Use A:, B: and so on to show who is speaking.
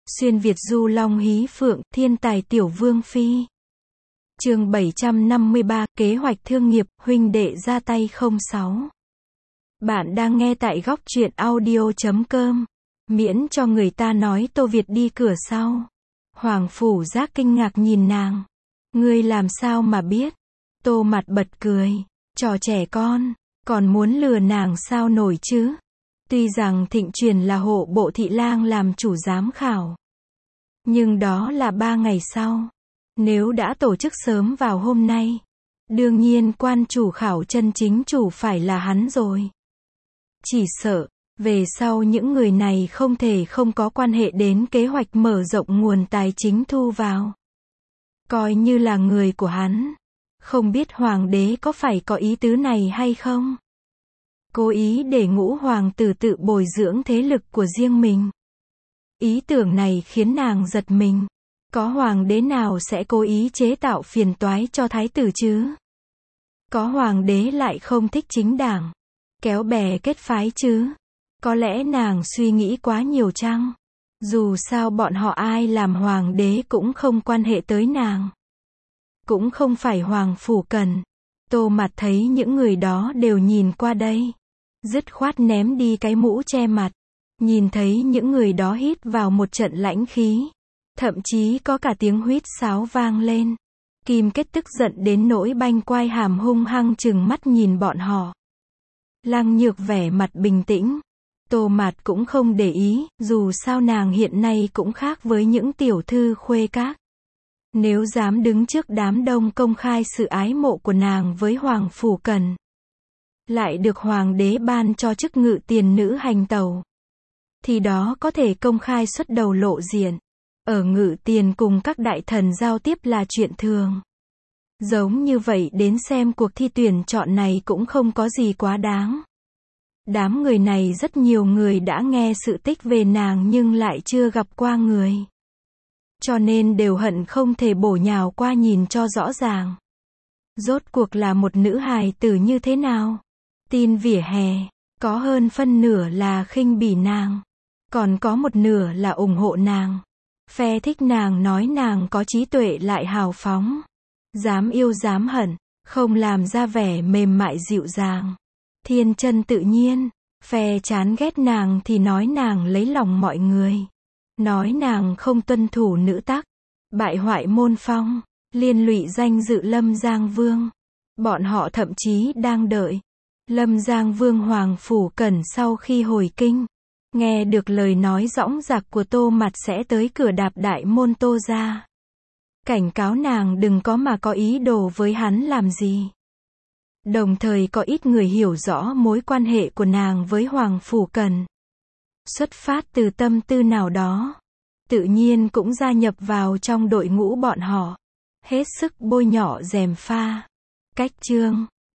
A: Xuyên Việt du long hí phượng, thiên tài tiểu vương phi. Chương 753, kế hoạch thương nghiệp, huynh đệ ra tay 06. Bạn đang nghe tại góc truyện audio.com. Miễn cho người ta nói Tô Việt đi cửa sau. Hoàng Phủ Giác kinh ngạc nhìn nàng. Ngươi làm sao mà biết? Tô Mặt bật cười. Trò trẻ con, còn muốn lừa nàng sao nổi chứ? Tuy rằng Thịnh Truyền là hộ bộ thị lang làm chủ giám khảo, nhưng đó là 3 ngày sau. Nếu đã tổ chức sớm vào hôm nay, đương nhiên quan chủ khảo chân chính chủ phải là hắn rồi. Chỉ sợ, về sau những người này không thể không có quan hệ đến kế hoạch mở rộng nguồn tài chính thu vào. Coi như là người của hắn. Không biết hoàng đế có phải có ý tứ này hay không? Cố ý để Ngũ hoàng tử tự bồi dưỡng thế lực của riêng mình. Ý tưởng này khiến nàng giật mình. Có hoàng đế nào sẽ cố ý chế tạo phiền toái cho thái tử chứ? Có hoàng đế lại không thích chính đảng, kéo bè kết phái chứ? Có lẽ nàng suy nghĩ quá nhiều chăng? Dù sao bọn họ ai làm hoàng đế cũng không quan hệ tới nàng. Cũng không phải Hoàng Phủ cần. Tô Mặt thấy những người đó đều nhìn qua đây, dứt khoát ném đi cái mũ che mặt. Nhìn thấy những người đó hít vào một trận lãnh khí. Thậm chí có cả tiếng huýt sáo vang lên. Kim Kết tức giận đến nỗi banh quai hàm hung hăng trừng mắt nhìn bọn họ. Lăng Nhược vẻ mặt bình tĩnh. Tô Mạt cũng không để ý, dù sao nàng hiện nay cũng khác với những tiểu thư khuê các. Nếu dám đứng trước đám đông công khai sự ái mộ của nàng với Hoàng Phủ Cần, lại được hoàng đế ban cho chức ngự tiền nữ hành tẩu, thì đó có thể công khai xuất đầu lộ diện. Ở ngự tiền cùng các đại thần giao tiếp là chuyện thường. Giống như vậy đến xem cuộc thi tuyển chọn này cũng không có gì quá đáng. Đám người này rất nhiều người đã nghe sự tích về nàng nhưng lại chưa gặp qua người. Cho nên đều hận không thể bổ nhào qua nhìn cho rõ ràng. Rốt cuộc là một nữ hài tử như thế nào? Tin vỉa hè, có hơn phân nửa là khinh bỉ nàng. Còn có một nửa là ủng hộ nàng. Phe thích nàng nói nàng có trí tuệ lại hào phóng. Dám yêu dám hận, không làm ra vẻ mềm mại dịu dàng. Thiên chân tự nhiên. Phe chán ghét nàng thì nói nàng lấy lòng mọi người. Nói nàng không tuân thủ nữ tắc. Bại hoại môn phong. Liên lụy danh dự Lâm Giang Vương. Bọn họ thậm chí đang đợi Lâm Giang Vương Hoàng Phủ Cẩn sau khi hồi kinh, nghe được lời nói dõng dạc của Tô Mặt sẽ tới cửa đạp đại môn Tô gia. Cảnh cáo nàng đừng có mà có ý đồ với hắn làm gì. Đồng thời có ít người hiểu rõ mối quan hệ của nàng với Hoàng Phủ Cần. Xuất phát từ tâm tư nào đó, tự nhiên cũng gia nhập vào trong đội ngũ bọn họ. Hết sức bôi nhọ gièm pha. Cách chương